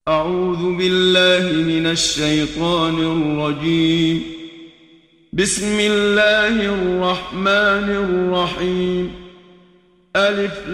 أعوذ بالله من الشيطان الرجيم. بسم الله الرحمن الرحيم. ألف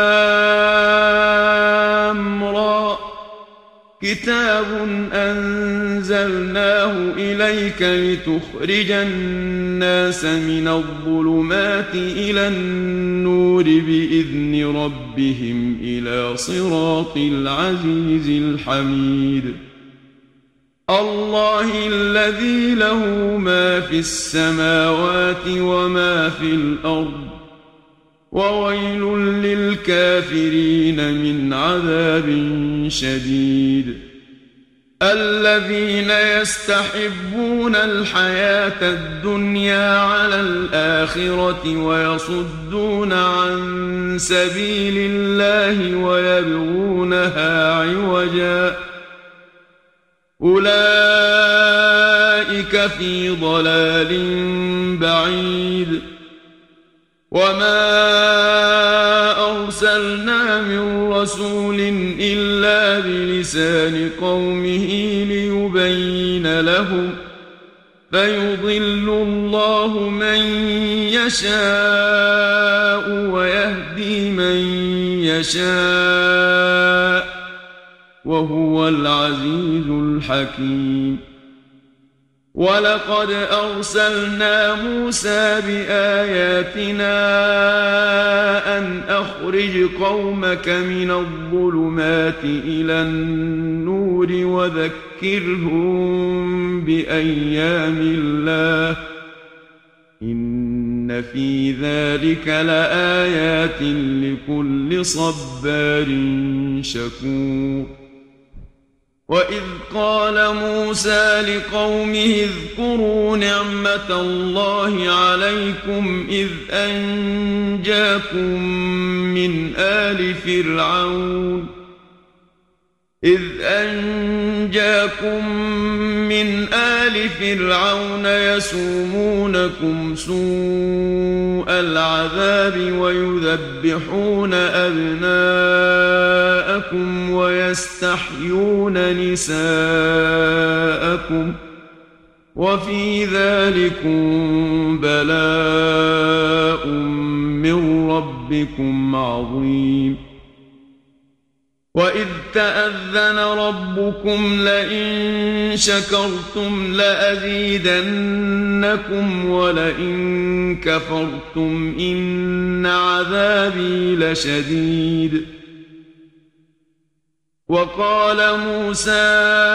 لام را. كتاب أنزلناه إليك لتخرج الناس من الظلمات إلى النور بإذن ربهم إلى صراط العزيز الحميد. الله الذي له ما في السماوات وما في الأرض، وويل للكافرين من عذاب شديد. الذين يستحبون الحياة الدنيا على الآخرة ويصدون عن سبيل الله ويبغونها عوجا، أولئك في ضلال بعيد. وما أرسلنا من رسول إلا بلسان قومه ليبين لهم، فيضل الله من يشاء ويهدي من يشاء، وهو العزيز الحكيم. ولقد أرسلنا موسى بآياتنا أن أخرج قومك من الظلمات إلى النور وذكرهم بأيام الله، إن في ذلك لآيات لكل صبار شكور. وإذ قال موسى لقومه اذكروا نعمة الله عليكم إذ أنجاكم من آل فرعون يسومونكم سوء العذاب ويذبحون أبناءكم ويستحيون نساءكم، وفي ذلكم بلاء من ربكم عظيم. وإذ تأذن ربكم لئن شكرتم لأزيدنكم ولئن كفرتم إن عذابي لشديد. وقال موسى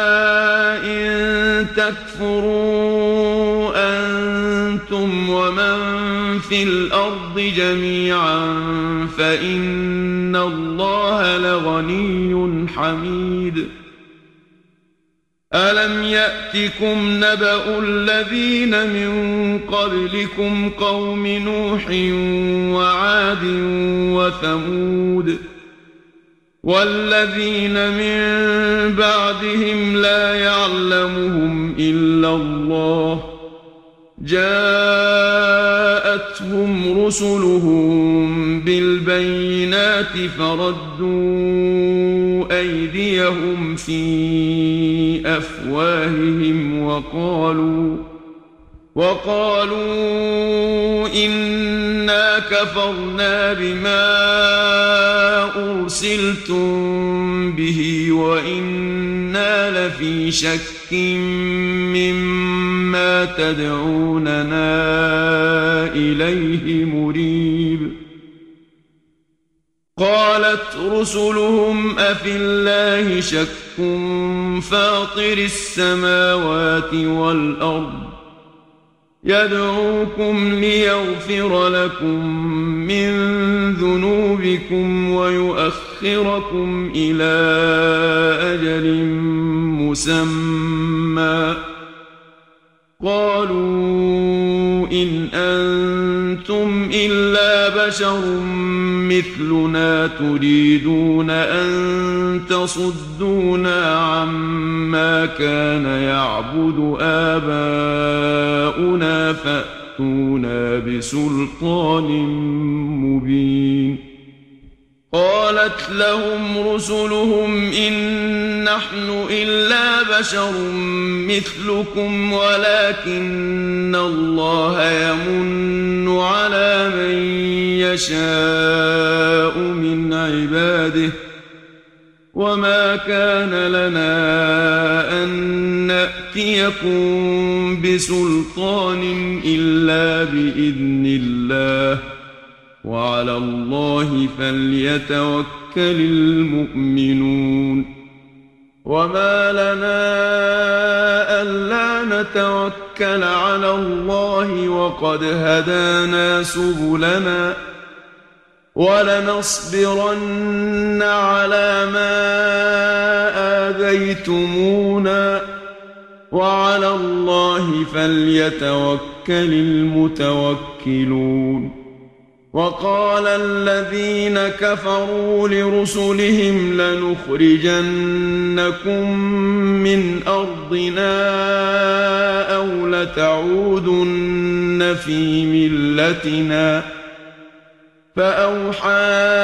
إن تكفروا أنتم ومن في الأرض جميعا فإن الله لغني حميد. ألم يأتكم نبأ الذين من قبلكم قوم نوح وعاد وثمود والذين من بعدهم لا يعلمهم إلا الله، جاءتهم رسلهم بالبينات فردوا أيديهم في أفواههم وقالوا إنا كفرنا بما أرسلتم به وإنا لفي شك مما تدعوننا إليه مريب. قالت رسلهم أفي الله شك فاطر السماوات والأرض يدعوكم ليغفر لكم من ذنوبكم ويؤخركم إلى أجل مسمى، قالوا إن أنتم إلا بشر مثلنا تريدون أن تصدونا عما كان يعبد آباؤنا فأتونا بسلطان مبين. قالت لهم رسلهم إن نحن إلا بشر مثلكم ولكن الله يمن على من يشاء من عباده وما كان لنا أن نأتيكم بسلطان إلا بإذن الله وعلى الله فليتوكل المؤمنون وما لنا ألا نتوكل على الله وقد هدانا سبلنا ولنصبرن على ما آذيتمونا وعلى الله فليتوكل المتوكلون وقال الذين كفروا لرسلهم لنخرجنكم من أرضنا أو لتعودن في ملتنا فأوحى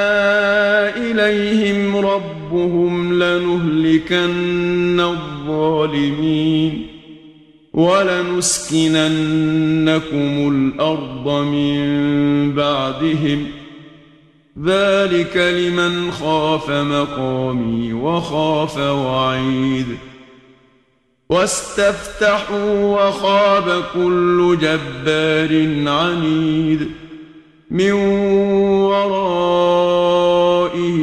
إليهم ربهم لنهلكن الظالمين ولنسكننكم الأرض من بعدهم ذلك لمن خاف مقامي وخاف وعيد واستفتحوا وخاب كل جبار عنيد من ورائه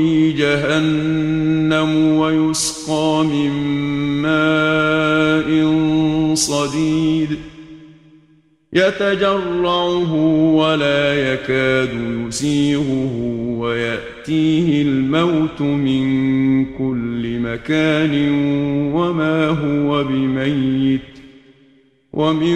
جهنم ويسقى من ماء صديد يتجرعه ولا يكاد يسيغه ويأتيه الموت من كل مكان وما هو بميت ومن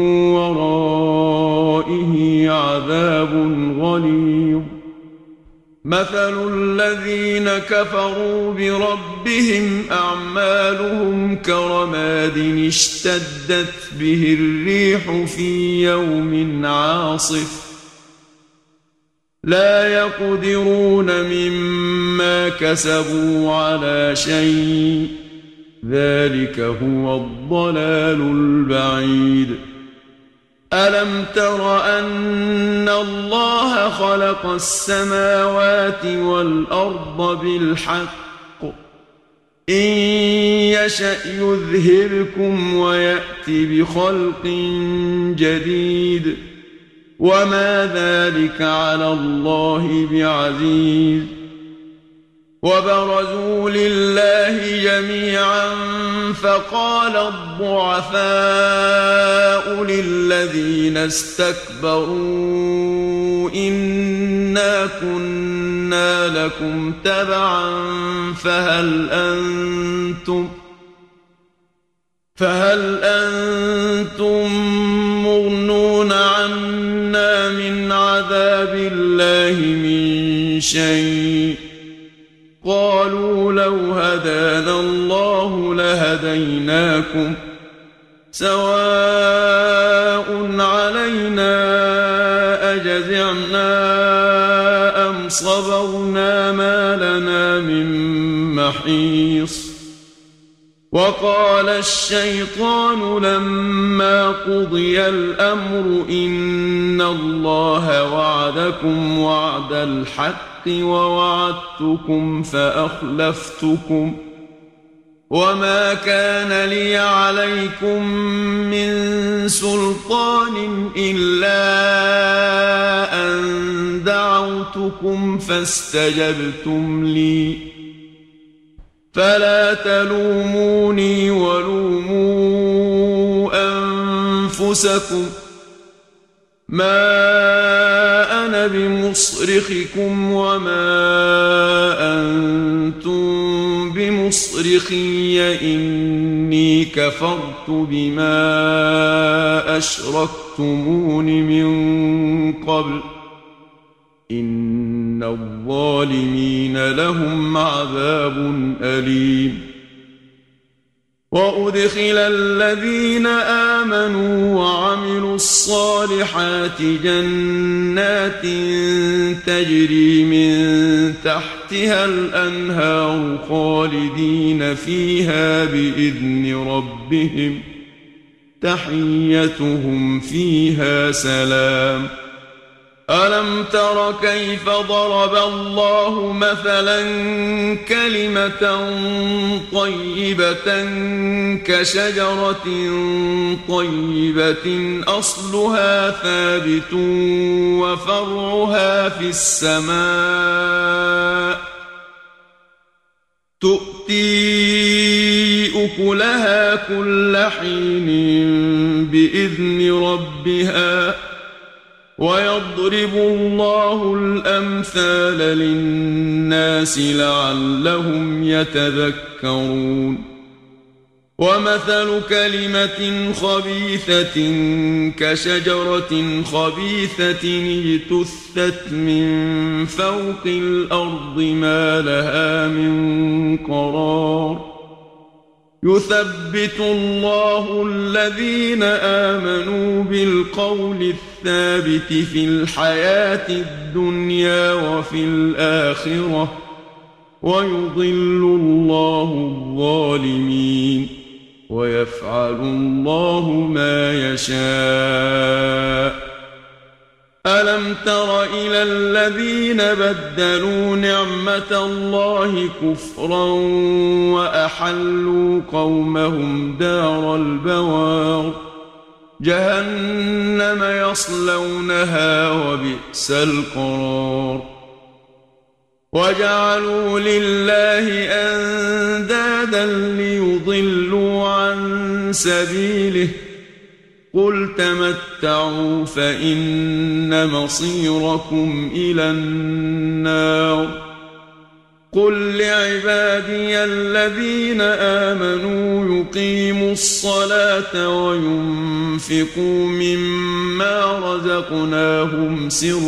ورائه عذاب غليظ مثل الذين كفروا بربهم أعمالهم كرماد اشتدت به الريح في يوم عاصف لا يقدرون مما كسبوا على شيء ذلك هو الضلال البعيد ألم تر أن الله خلق السماوات والأرض بالحق إن يشأ يذهبكم ويأت بخلق جديد وما ذلك على الله بعزيز وبرزوا لله جميعا فقال الضعفاء للذين استكبروا إنا كنا لكم تبعا فهل أنتم مغنون عنا من عذاب الله من شيء قالوا لو هدانا الله لهديناكم سواء علينا أجزعنا أم صبرنا ما لنا من محيص وقال الشيطان لما قضي الأمر إن الله وعدكم وعد الحق ووعدتكم فأخلفتكم وما كان لي عليكم من سلطان إلا أن دعوتكم فاستجبتم لي فلا تلوموني ولوموا أنفسكم ما أنا بمصرخكم وما أنتم بمصرخي إني كفرت بما أشركتمون من قبل إن الظالمين لهم عذاب أليم وأدخل الذين آمنوا وعملوا الصالحات جنات تجري من تحتها الأنهار خالدين فيها بإذن ربهم تحيتهم فيها سلام. ألم تر كيف ضرب الله مثلا كلمة طيبة كشجرة طيبة أصلها ثابت وفرعها في السماء تؤتي أكلها كل حين بإذن ربها ويضرب الله الأمثال للناس لعلهم يتذكرون. ومثل كلمة خبيثة كشجرة خبيثة اجتثت من فوق الأرض ما لها من قرار. يثبت الله الذين آمنوا بالقول الثابت في الحياة الدنيا وفي الآخرة ويضل الله الظالمين ويفعل الله ما يشاء. ألم تر إلى الذين بدلوا نعمة الله كفرا وأحلوا قومهم دار البوار جهنم يصلونها وبئس القرار. وجعلوا لله أندادا ليضلوا عن سبيله قل تمتعوا فإن مصيركم إلى النار. قل لعبادي الذين آمنوا يقيموا الصلاة وينفقوا مما رزقناهم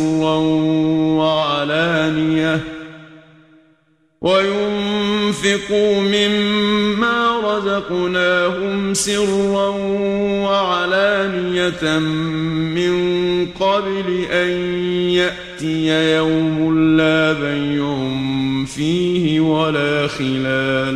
سرا وعلانية من قبل أن يأتي يوم لا بيع فيه ولا خلال.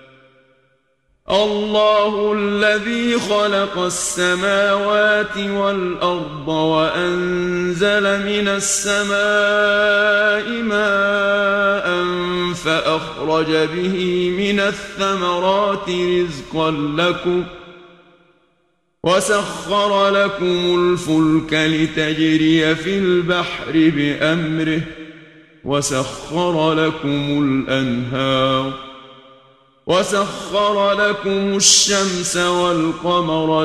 الله الذي خلق السماوات والأرض وأنزل من السماء ماء فأخرج به من الثمرات رزقا لكم وسخر لكم الفلك لتجري في البحر بأمره وسخر لكم الأنهار وسخر لكم الشمس والقمر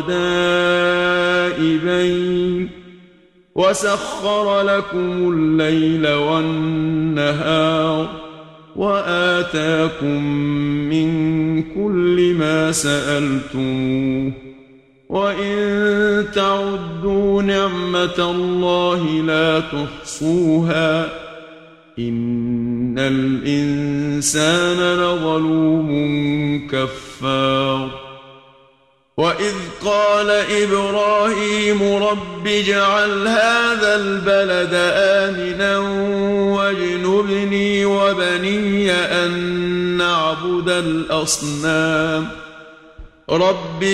دائبين وسخر لكم الليل والنهار وآتاكم من كل ما سألتموه وإن تعدوا نعمة الله لا تحصوها إن الإنسان لظلوم كفار. وإذ قال إبراهيم رب اجعل هذا البلد آمنا واجنبني وبني أن نعبد الأصنام. رب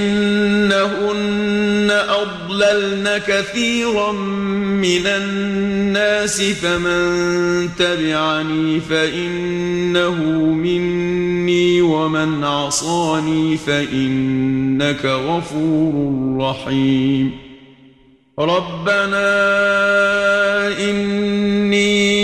إنهن أضللن كثيرا من الناس فمن تبعني فإنه مني ومن عصاني فإنك غفور رحيم. ربنا إني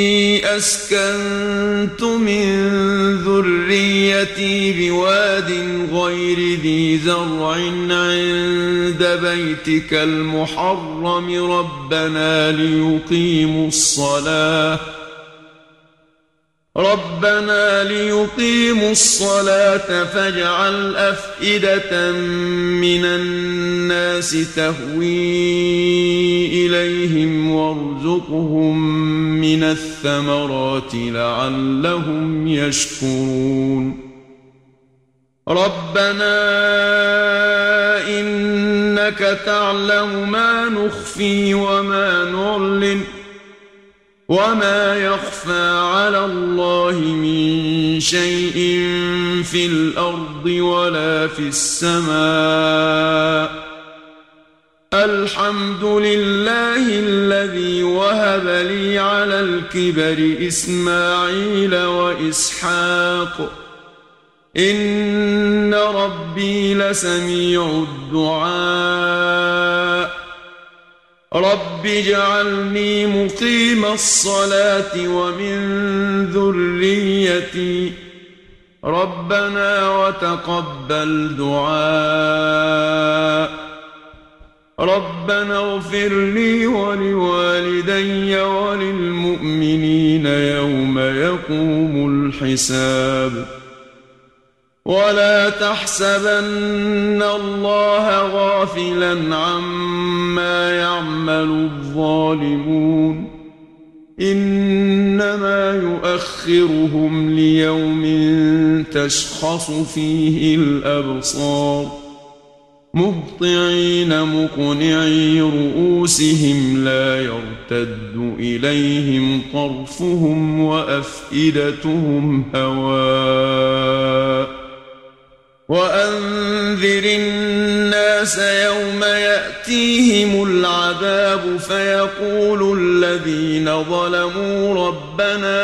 أسكنت من ذريتي بواد غير ذي زرع عند بيتك المحرم ربنا ليقيموا الصلاة فاجعل أفئدة من الناس تهوي إليهم وارزقهم من الثمرات لعلهم يشكرون. ربنا إنك تعلم ما نخفي وما نعلن وما يخفى على الله من شيء في الأرض ولا في السماء الحمد لله الذي وهب لي على الكبر إسماعيل وإسحاق إن ربي لسميع الدعاء رب اجعلني مقيم الصلاة ومن ذريتي ربنا وتقبل دعاء ربنا اغفر لي ولوالدي وللمؤمنين يوم يقوم الحساب ولا تحسبن الله غافلا عما يعمل الظالمون إنما يؤخرهم ليوم تشخص فيه الأبصار مهطعين مقنعي رؤوسهم لا يرتد إليهم طرفهم وأفئدتهم هواء وأنذر الناس يوم يأتيهم العذاب فيقول الذين ظلموا ربنا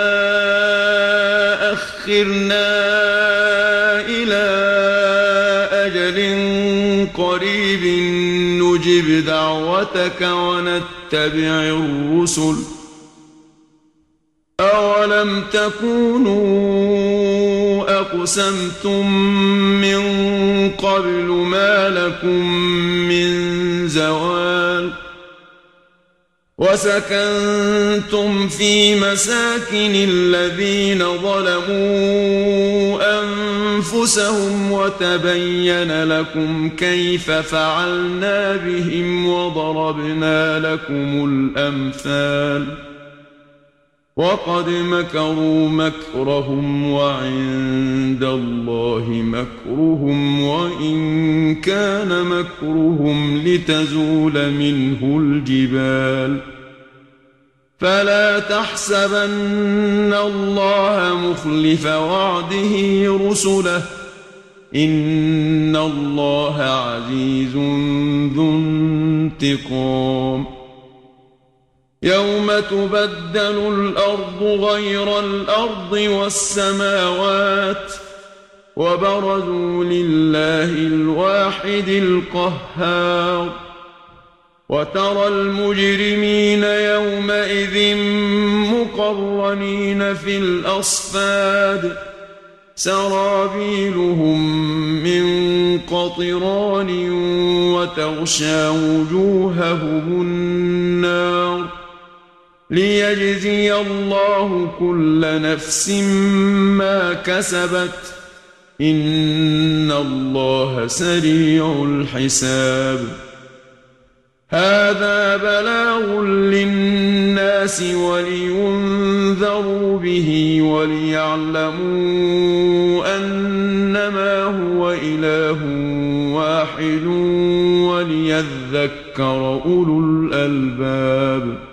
أخرنا إلى أجل قريب نجب دعوتك ونتبع الرسل أولم تكونوا أقسمتم من قبل ما لكم من زوال وسكنتم في مساكن الذين ظلموا أنفسهم وتبين لكم كيف فعلنا بهم وضربنا لكم الأمثال وقد مكروا مكرهم وعند الله مكرهم وإن كان مكرهم لتزول منه الجبال فلا تحسبن الله مخلف وعده رسله إن الله عزيز ذو انتقام يوم تبدل الأرض غير الأرض والسماوات وبرزوا لله الواحد القهار وترى المجرمين يومئذ مقرنين في الأصفاد سرابيلهم من قطران وتغشى وجوههم النار ليجزي الله كل نفس ما كسبت إن الله سريع الحساب هذا بلاغ للناس ولينذروا به وليعلموا أنما هو إله واحد وليذكر أولو الألباب